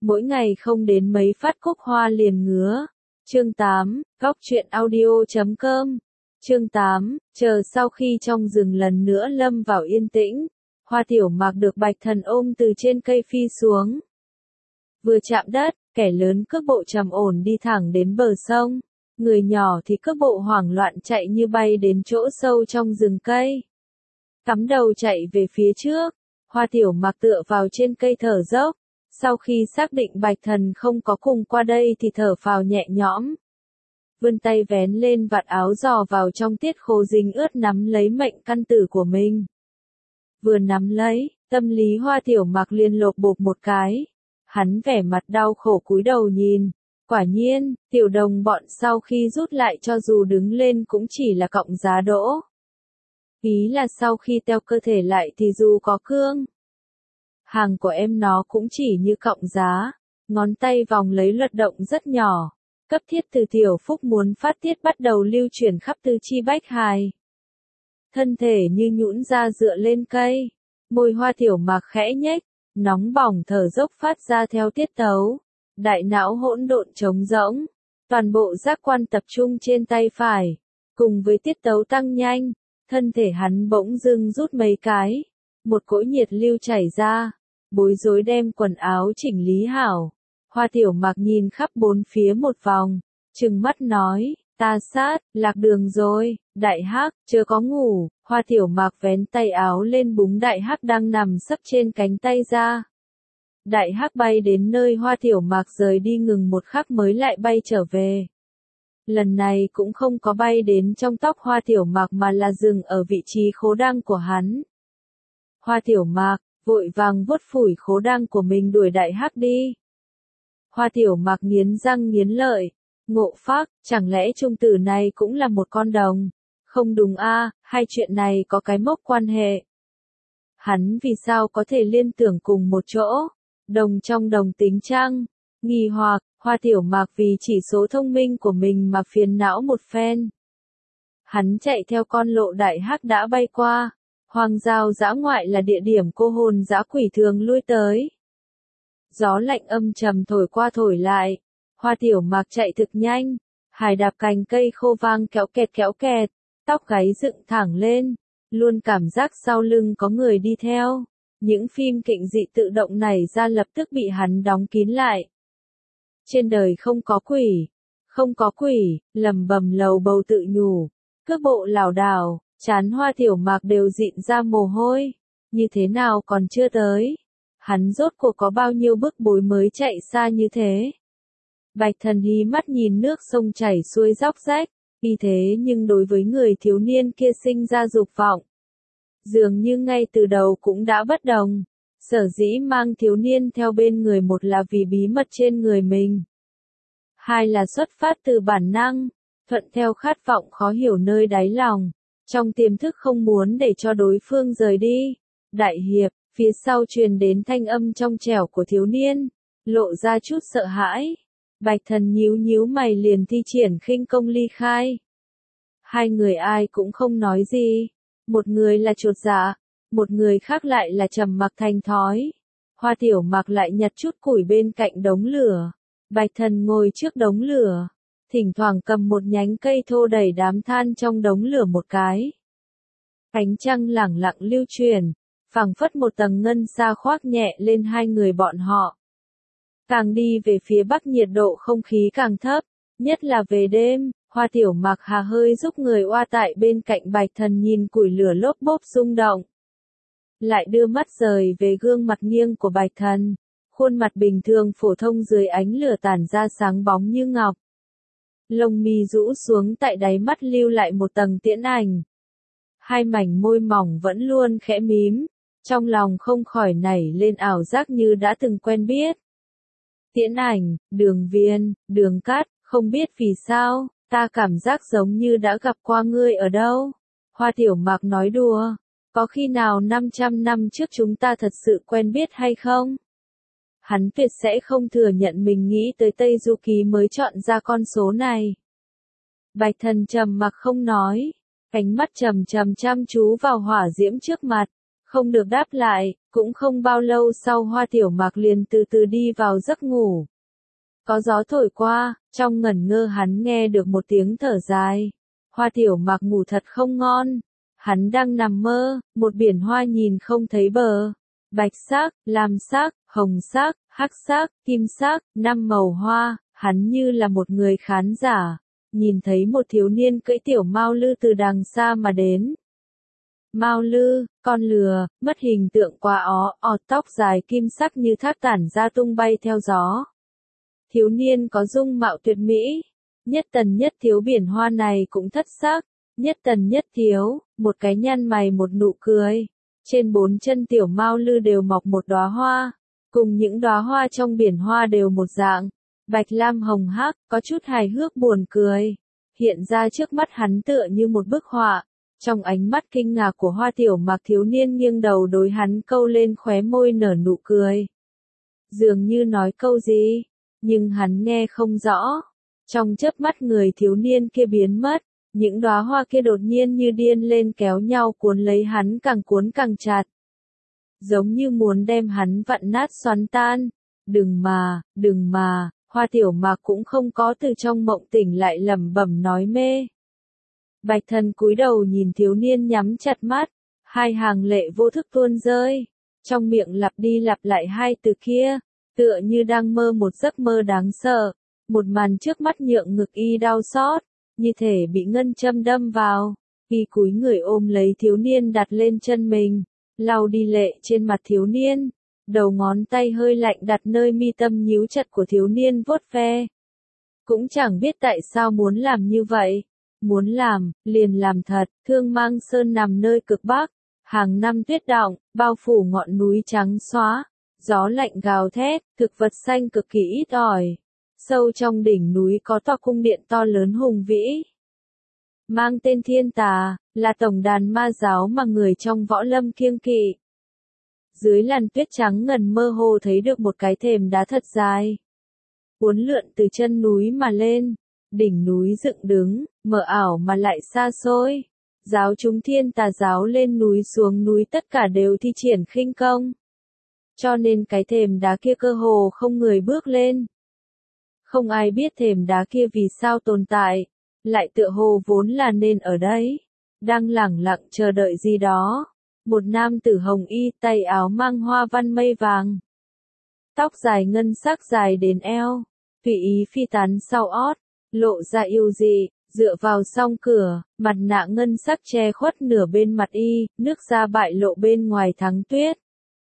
mỗi ngày không đến mấy phát cúc hoa liền ngứa. Chương 8, Góc truyện audio.com. Chương 8, chờ sau khi trong rừng lần nữa lâm vào yên tĩnh, Hoa Tiểu Mạc được Bạch Thần ôm từ trên cây phi xuống. Vừa chạm đất, kẻ lớn cước bộ trầm ổn đi thẳng đến bờ sông, người nhỏ thì cước bộ hoảng loạn chạy như bay đến chỗ sâu trong rừng cây. Cắm đầu chạy về phía trước, Hoa Tiểu Mạc tựa vào trên cây thở dốc, sau khi xác định Bạch Thần không có cùng qua đây thì thở phào nhẹ nhõm. Vươn tay vén lên vạt áo dò vào trong tiết khố dính ướt nắm lấy mệnh căn tử của mình. Vừa nắm lấy, tâm lý Hoa Tiểu Mạc liền lộp bộp một cái. Hắn vẻ mặt đau khổ cúi đầu nhìn. Quả nhiên, tiểu đồng bọn sau khi rút lại cho dù đứng lên cũng chỉ là cọng giá đỗ. Ý là sau khi teo cơ thể lại thì dù có cương hàng của em nó cũng chỉ như cọng giá. Ngón tay vòng lấy luật động rất nhỏ. Cấp thiết từ tiểu phúc muốn phát tiết bắt đầu lưu chuyển khắp tứ chi bách hài. Thân thể như nhũn ra dựa lên cây. Môi Hoa Tiểu Mạc khẽ nhếch, nóng bỏng thở dốc phát ra theo tiết tấu. Đại não hỗn độn trống rỗng. Toàn bộ giác quan tập trung trên tay phải. Cùng với tiết tấu tăng nhanh, thân thể hắn bỗng dưng rút mấy cái. Một cỗ nhiệt lưu chảy ra. Bối rối đem quần áo chỉnh lý hảo. Hoa Tiểu Mạc nhìn khắp bốn phía một vòng, trừng mắt nói, ta sát, lạc đường rồi, Đại Hắc, chưa có ngủ. Hoa Tiểu Mạc vén tay áo lên búng Đại Hắc đang nằm sấp trên cánh tay ra. Đại Hắc bay đến nơi Hoa Tiểu Mạc rời đi ngừng một khắc mới lại bay trở về. Lần này cũng không có bay đến trong tóc Hoa Tiểu Mạc mà là dừng ở vị trí khố đăng của hắn. Hoa Tiểu Mạc vội vàng vuốt phủi khố đăng của mình đuổi Đại Hắc đi. Hoa Tiểu Mạc nghiến răng nghiến lợi, ngộ phác, chẳng lẽ trung tử này cũng là một con đồng? Không đúng a, hai chuyện này có cái mốc quan hệ. Hắn vì sao có thể liên tưởng cùng một chỗ? Đồng trong đồng tính chăng? Nghi hoặc, Hoa Tiểu Mạc vì chỉ số thông minh của mình mà phiền não một phen. Hắn chạy theo con lộ Đại Hắc đã bay qua. Hoang giao dã ngoại là địa điểm cô hồn dã quỷ thường lui tới. Gió lạnh âm trầm thổi qua thổi lại. Hoa Tiểu Mạc chạy thực nhanh. Hải đạp cành cây khô vang kéo kẹt. Tóc gáy dựng thẳng lên. Luôn cảm giác sau lưng có người đi theo. Những phim kịnh dị tự động này ra lập tức bị hắn đóng kín lại. Trên đời không có quỷ. Không có quỷ, lầm bầm lầu bầu tự nhủ. Cước bộ lảo đảo, trán Hoa Tiểu Mạc đều dịn ra mồ hôi. Như thế nào còn chưa tới? Hắn rốt cuộc có bao nhiêu bước bối mới chạy xa như thế? Bạch Thần hí mắt nhìn nước sông chảy xuôi róc rách, vì thế nhưng đối với người thiếu niên kia sinh ra dục vọng. Dường như ngay từ đầu cũng đã bất đồng. Sở dĩ mang thiếu niên theo bên người, một là vì bí mật trên người mình. Hai là xuất phát từ bản năng, thuận theo khát vọng khó hiểu nơi đáy lòng. Trong tiềm thức không muốn để cho đối phương rời đi. Đại hiệp, phía sau truyền đến thanh âm trong trẻo của thiếu niên, lộ ra chút sợ hãi. Bạch Thần nhíu nhíu mày liền thi triển khinh công ly khai. Hai người ai cũng không nói gì. Một người là chột dạ, một người khác lại là trầm mặc thành thói. Hoa Tiểu Mạc lại nhặt chút củi bên cạnh đống lửa. Bạch Thần ngồi trước đống lửa, thỉnh thoảng cầm một nhánh cây thô đẩy đám than trong đống lửa một cái. Ánh trăng lẳng lặng lưu truyền, phảng phất một tầng ngân sa khoác nhẹ lên hai người bọn họ. Càng đi về phía bắc nhiệt độ không khí càng thấp, nhất là về đêm. Hoa Tiểu Mạc hà hơi giúp người oa tại bên cạnh Bạch Thần nhìn củi lửa lốp bốp rung động. Lại đưa mắt rời về gương mặt nghiêng của Bạch Thần. Khuôn mặt bình thường phổ thông dưới ánh lửa tản ra sáng bóng như ngọc. Lông mi rũ xuống tại đáy mắt lưu lại một tầng tiễn ảnh. Hai mảnh môi mỏng vẫn luôn khẽ mím. Trong lòng không khỏi nảy lên ảo giác như đã từng quen biết. Tiễn ảnh, Đường Viên, Đường Cát, không biết vì sao, ta cảm giác giống như đã gặp qua ngươi ở đâu. Hoa Tiểu Mạc nói đùa, có khi nào 500 năm trước chúng ta thật sự quen biết hay không? Hắn tuyệt sẽ không thừa nhận mình nghĩ tới Tây Du Ký mới chọn ra con số này. Bạch Thần trầm mặc không nói, ánh mắt trầm trầm chăm chú vào hỏa diễm trước mặt, Không được đáp lại, cũng không bao lâu sau Hoa Tiểu Mạc liền từ từ đi vào giấc ngủ. Có gió thổi qua, trong ngẩn ngơ hắn nghe được một tiếng thở dài. Hoa Tiểu Mạc ngủ thật không ngon. Hắn đang nằm mơ, một biển hoa nhìn không thấy bờ. Bạch sắc, lam sắc, hồng sắc, hắc sắc, kim sắc, 5 màu hoa, hắn như là một người khán giả. Nhìn thấy một thiếu niên cưỡi tiểu mao lư từ đằng xa mà đến. Mao lư, con lừa, mất hình tượng quá tóc dài kim sắc như thác tản ra tung bay theo gió. Thiếu niên có dung mạo tuyệt mỹ. Nhất tần nhất thiếu biển hoa này cũng thất sắc. Nhất tần nhất thiếu, một cái nhăn mày một nụ cười. Trên 4 chân tiểu mao lư đều mọc một đóa hoa. Cùng những đóa hoa trong biển hoa đều một dạng. Bạch lam hồng hắc, có chút hài hước buồn cười. Hiện ra trước mắt hắn tựa như một bức họa. Trong ánh mắt kinh ngạc của Hoa Tiểu Mạc, thiếu niên nghiêng đầu đối hắn câu lên khóe môi nở nụ cười. Dường như nói câu gì, nhưng hắn nghe không rõ. Trong chớp mắt người thiếu niên kia biến mất, những đóa hoa kia đột nhiên như điên lên kéo nhau cuốn lấy hắn càng cuốn càng chặt. Giống như muốn đem hắn vặn nát xoắn tan. Đừng mà, Hoa Tiểu Mạc cũng không có từ trong mộng tỉnh lại lẩm bẩm nói mê. Bạch Thần cúi đầu nhìn thiếu niên nhắm chặt mắt, 2 hàng lệ vô thức tuôn rơi, trong miệng lặp đi lặp lại 2 từ kia, tựa như đang mơ một giấc mơ đáng sợ. Một màn trước mắt nhượng ngực y đau xót, như thể bị ngân châm đâm vào. Y cúi người ôm lấy thiếu niên đặt lên chân mình, lau đi lệ trên mặt thiếu niên, đầu ngón tay hơi lạnh đặt nơi mi tâm nhíu chặt của thiếu niên vuốt ve. Cũng chẳng biết tại sao muốn làm như vậy. Muốn làm, liền làm thật. Thương Mang Sơn nằm nơi cực bắc, hàng năm tuyết đọng, bao phủ ngọn núi trắng xóa, gió lạnh gào thét, thực vật xanh cực kỳ ít ỏi. Sâu trong đỉnh núi có tòa cung điện to lớn hùng vĩ, mang tên Thiên Tà, là tổng đàn ma giáo mà người trong võ lâm kiêng kỵ. Dưới làn tuyết trắng ngần mơ hồ thấy được một cái thềm đá thật dài, uốn lượn từ chân núi mà lên. Đỉnh núi dựng đứng, mờ ảo mà lại xa xôi. Giáo chúng Thiên Tà giáo lên núi xuống núi tất cả đều thi triển khinh công. Cho nên cái thềm đá kia cơ hồ không người bước lên. Không ai biết thềm đá kia vì sao tồn tại, lại tựa hồ vốn là nên ở đấy. Đang lẳng lặng chờ đợi gì đó. Một nam tử hồng y, tay áo mang hoa văn mây vàng. Tóc dài ngân sắc dài đến eo, tùy ý phi tán sau ót. Lộ ra yêu dị, dựa vào song cửa, mặt nạ ngân sắc che khuất nửa bên mặt y, nước da bại lộ bên ngoài thắng tuyết.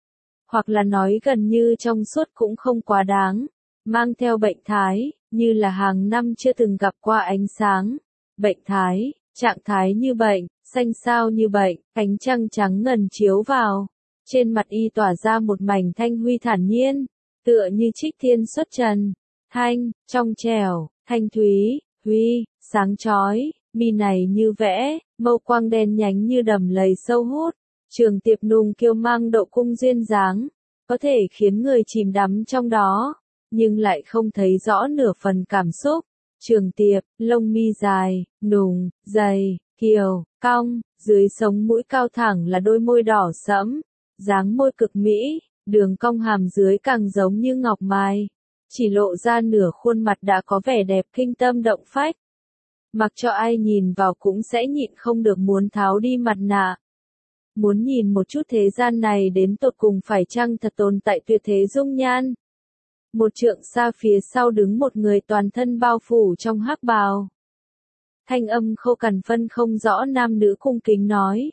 Hoặc là nói gần như trong suốt cũng không quá đáng, mang theo bệnh thái, như là hàng năm chưa từng gặp qua ánh sáng. Bệnh thái, trạng thái như bệnh, xanh xao như bệnh, ánh trăng trắng ngần chiếu vào. Trên mặt y tỏa ra một mảnh thanh huy thản nhiên, tựa như trích thiên xuất trần, thanh, trong trẻo. Thanh thúy, huy, sáng chói, mi này như vẽ, mâu quang đen nhánh như đầm lầy sâu hút. Trường Tiệp Nùng kiêu mang độ cung duyên dáng, có thể khiến người chìm đắm trong đó, nhưng lại không thấy rõ nửa phần cảm xúc. Trường Tiệp, lông mi dài, nùng, dày, kiều, cong, dưới sống mũi cao thẳng là đôi môi đỏ sẫm, dáng môi cực mỹ, đường cong hàm dưới càng giống như ngọc mai. Chỉ lộ ra nửa khuôn mặt đã có vẻ đẹp kinh tâm động phách. Mặc cho ai nhìn vào cũng sẽ nhịn không được muốn tháo đi mặt nạ. Muốn nhìn một chút thế gian này đến tột cùng phải chăng thật tồn tại tuyệt thế dung nhan. Một trượng xa phía sau đứng một người toàn thân bao phủ trong hắc bào. Thanh âm khô cằn phân không rõ nam nữ cung kính nói.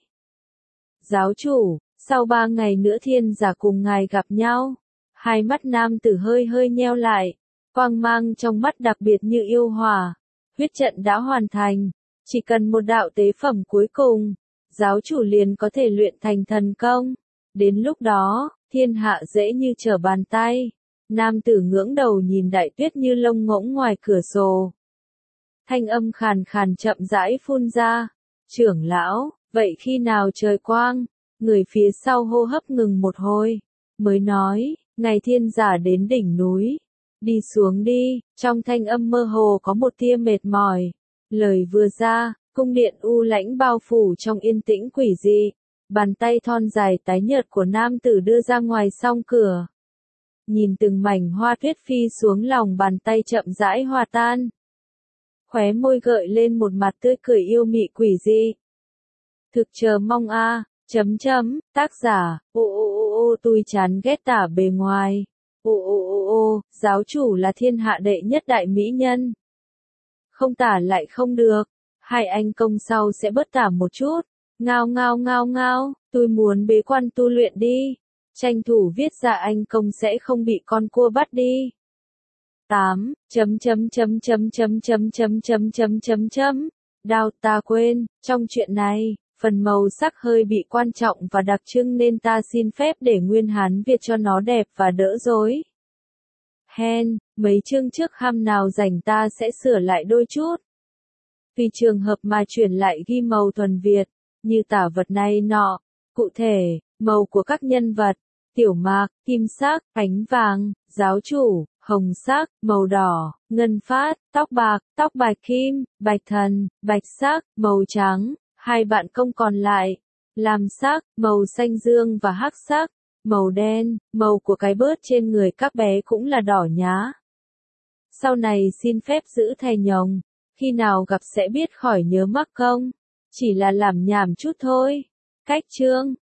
Giáo chủ, sau 3 ngày nữa thiên giả cùng ngài gặp nhau. 2 mắt nam tử hơi hơi nheo lại, quang mang trong mắt đặc biệt như yêu hỏa. Huyết trận đã hoàn thành, chỉ cần một đạo tế phẩm cuối cùng, giáo chủ liền có thể luyện thành thần công. Đến lúc đó, thiên hạ dễ như trở bàn tay. Nam tử ngưỡng đầu nhìn đại tuyết như lông ngỗng ngoài cửa sổ. Thanh âm khàn khàn chậm rãi phun ra. Trưởng lão, vậy khi nào trời quang? Người phía sau hô hấp ngừng một hồi, mới nói. Ngày thiên giả đến đỉnh núi, đi xuống đi, trong thanh âm mơ hồ có một tia mệt mỏi. Lời vừa ra, cung điện u lãnh bao phủ trong yên tĩnh quỷ dị. Bàn tay thon dài tái nhợt của nam tử đưa ra ngoài song cửa. Nhìn từng mảnh hoa tuyết phi xuống lòng bàn tay chậm rãi hòa tan. Khóe môi gợi lên một mặt tươi cười yêu mị quỷ dị. Thực chờ mong a, tác giả, tôi chán ghét tả bề ngoài. Giáo chủ là thiên hạ đệ nhất đại mỹ nhân. Không tả lại không được, hai anh công sau sẽ bớt tả một chút. Ngao ngao ngao ngao, tôi muốn bế quan tu luyện đi. Tranh thủ viết ra anh công sẽ không bị con cua bắt đi. 8. Đao ta quên, trong chuyện này, phần màu sắc hơi bị quan trọng và đặc trưng nên ta xin phép để nguyên Hán Việt cho nó đẹp và đỡ rối. Hen, mấy chương trước ham nào rảnh ta sẽ sửa lại đôi chút. Vì trường hợp mà chuyển lại ghi màu thuần Việt, như tả vật này nọ. Cụ thể, màu của các nhân vật, tiểu mạc, kim sắc, ánh vàng, giáo chủ, hồng sắc, màu đỏ, ngân phát, tóc bạch kim, bạch thần, bạch sắc, màu trắng, hai bạn công còn lại, lam sắc, màu xanh dương và hắc sắc, màu đen, màu của cái bớt trên người các bé cũng là đỏ nhá. Sau này xin phép giữ thầy nhồng, khi nào gặp sẽ biết khỏi nhớ mắc công, chỉ là làm nhảm chút thôi. Cách chương